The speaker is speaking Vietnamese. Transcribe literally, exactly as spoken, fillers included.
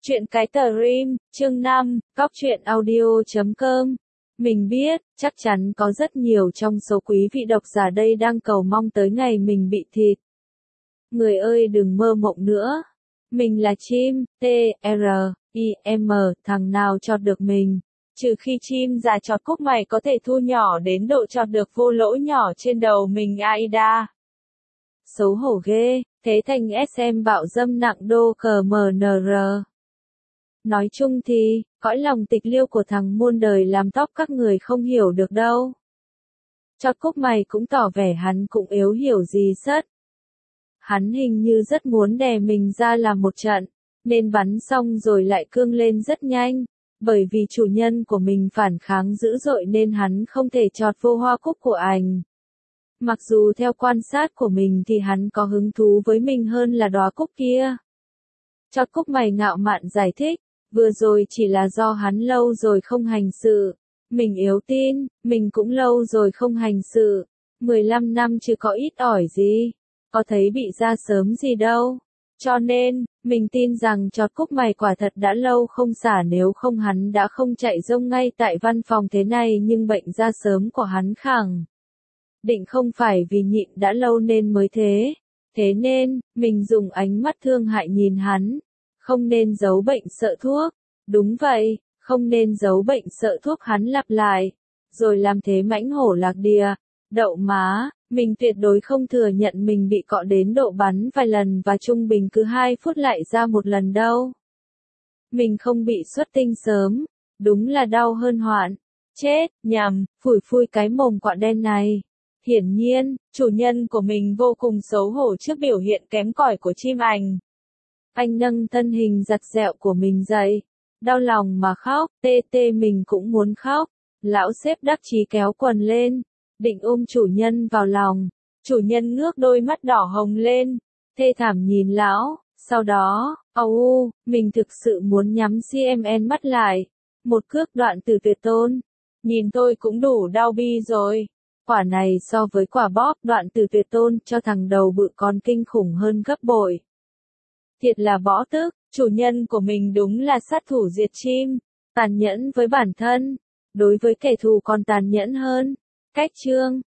Chuyện cái tờ rim, chương năm, góc truyện audio chấm com. Mình biết, chắc chắn có rất nhiều trong số quý vị độc giả đây đang cầu mong tới ngày mình bị thịt. Người ơi đừng mơ mộng nữa. Mình là chim, T, R, I, M, thằng nào chọt được mình. Trừ khi chim già chọt cúc mày có thể thu nhỏ đến độ chọt được vô lỗ nhỏ trên đầu mình Aida. Xấu hổ ghê, thế thành ét em bạo dâm nặng đô cờ mờ nờ rờ. Nói chung thì, cõi lòng tịch liêu của thằng muôn đời làm tóc các người không hiểu được đâu. Chót cúc mày cũng tỏ vẻ hắn cũng yếu hiểu gì sất. Hắn hình như rất muốn đè mình ra làm một trận, nên bắn xong rồi lại cương lên rất nhanh, bởi vì chủ nhân của mình phản kháng dữ dội nên hắn không thể chọt vô hoa cúc của ảnh. Mặc dù theo quan sát của mình thì hắn có hứng thú với mình hơn là đóa cúc kia. Chót cúc mày ngạo mạn giải thích, vừa rồi chỉ là do hắn lâu rồi không hành sự. Mình yếu tin, mình cũng lâu rồi không hành sự. mười lăm năm chứ có ít ỏi gì. Có thấy bị ra sớm gì đâu. Cho nên, mình tin rằng chót cúc mày quả thật đã lâu không xả, nếu không hắn đã không chạy rông ngay tại văn phòng thế này, nhưng bệnh ra sớm của hắn khẳng định không phải vì nhịn đã lâu nên mới thế. Thế nên, mình dùng ánh mắt thương hại nhìn hắn. Không nên giấu bệnh sợ thuốc. Đúng vậy, không nên giấu bệnh sợ thuốc, hắn lặp lại. Rồi làm thế mãnh hổ lạc đìa. Đậu má, mình tuyệt đối không thừa nhận mình bị cọ đến độ bắn vài lần và trung bình cứ hai phút lại ra một lần đâu. Mình không bị xuất tinh sớm. Đúng là đau hơn hoạn. Chết, nhằm, phủi phui cái mồm quạ đen này. Hiển nhiên, chủ nhân của mình vô cùng xấu hổ trước biểu hiện kém cỏi của chim ảnh. Anh nâng thân hình giặt dẹo của mình dậy. Đau lòng mà khóc, tê tê mình cũng muốn khóc. Lão sếp đắc chí kéo quần lên. Định ôm chủ nhân vào lòng. Chủ nhân ngước đôi mắt đỏ hồng lên. Thê thảm nhìn lão. Sau đó, âu u, mình thực sự muốn nhắm xê em en mắt lại. Một cước đoạn từ tuyệt tôn. Nhìn tôi cũng đủ đau bi rồi. Quả này so với quả bóp đoạn từ tuyệt tôn cho thằng đầu bự còn kinh khủng hơn gấp bội. Thiệt là bõ tức, chủ nhân của mình đúng là sát thủ diệt chim, tàn nhẫn với bản thân, đối với kẻ thù còn tàn nhẫn hơn. Cách chương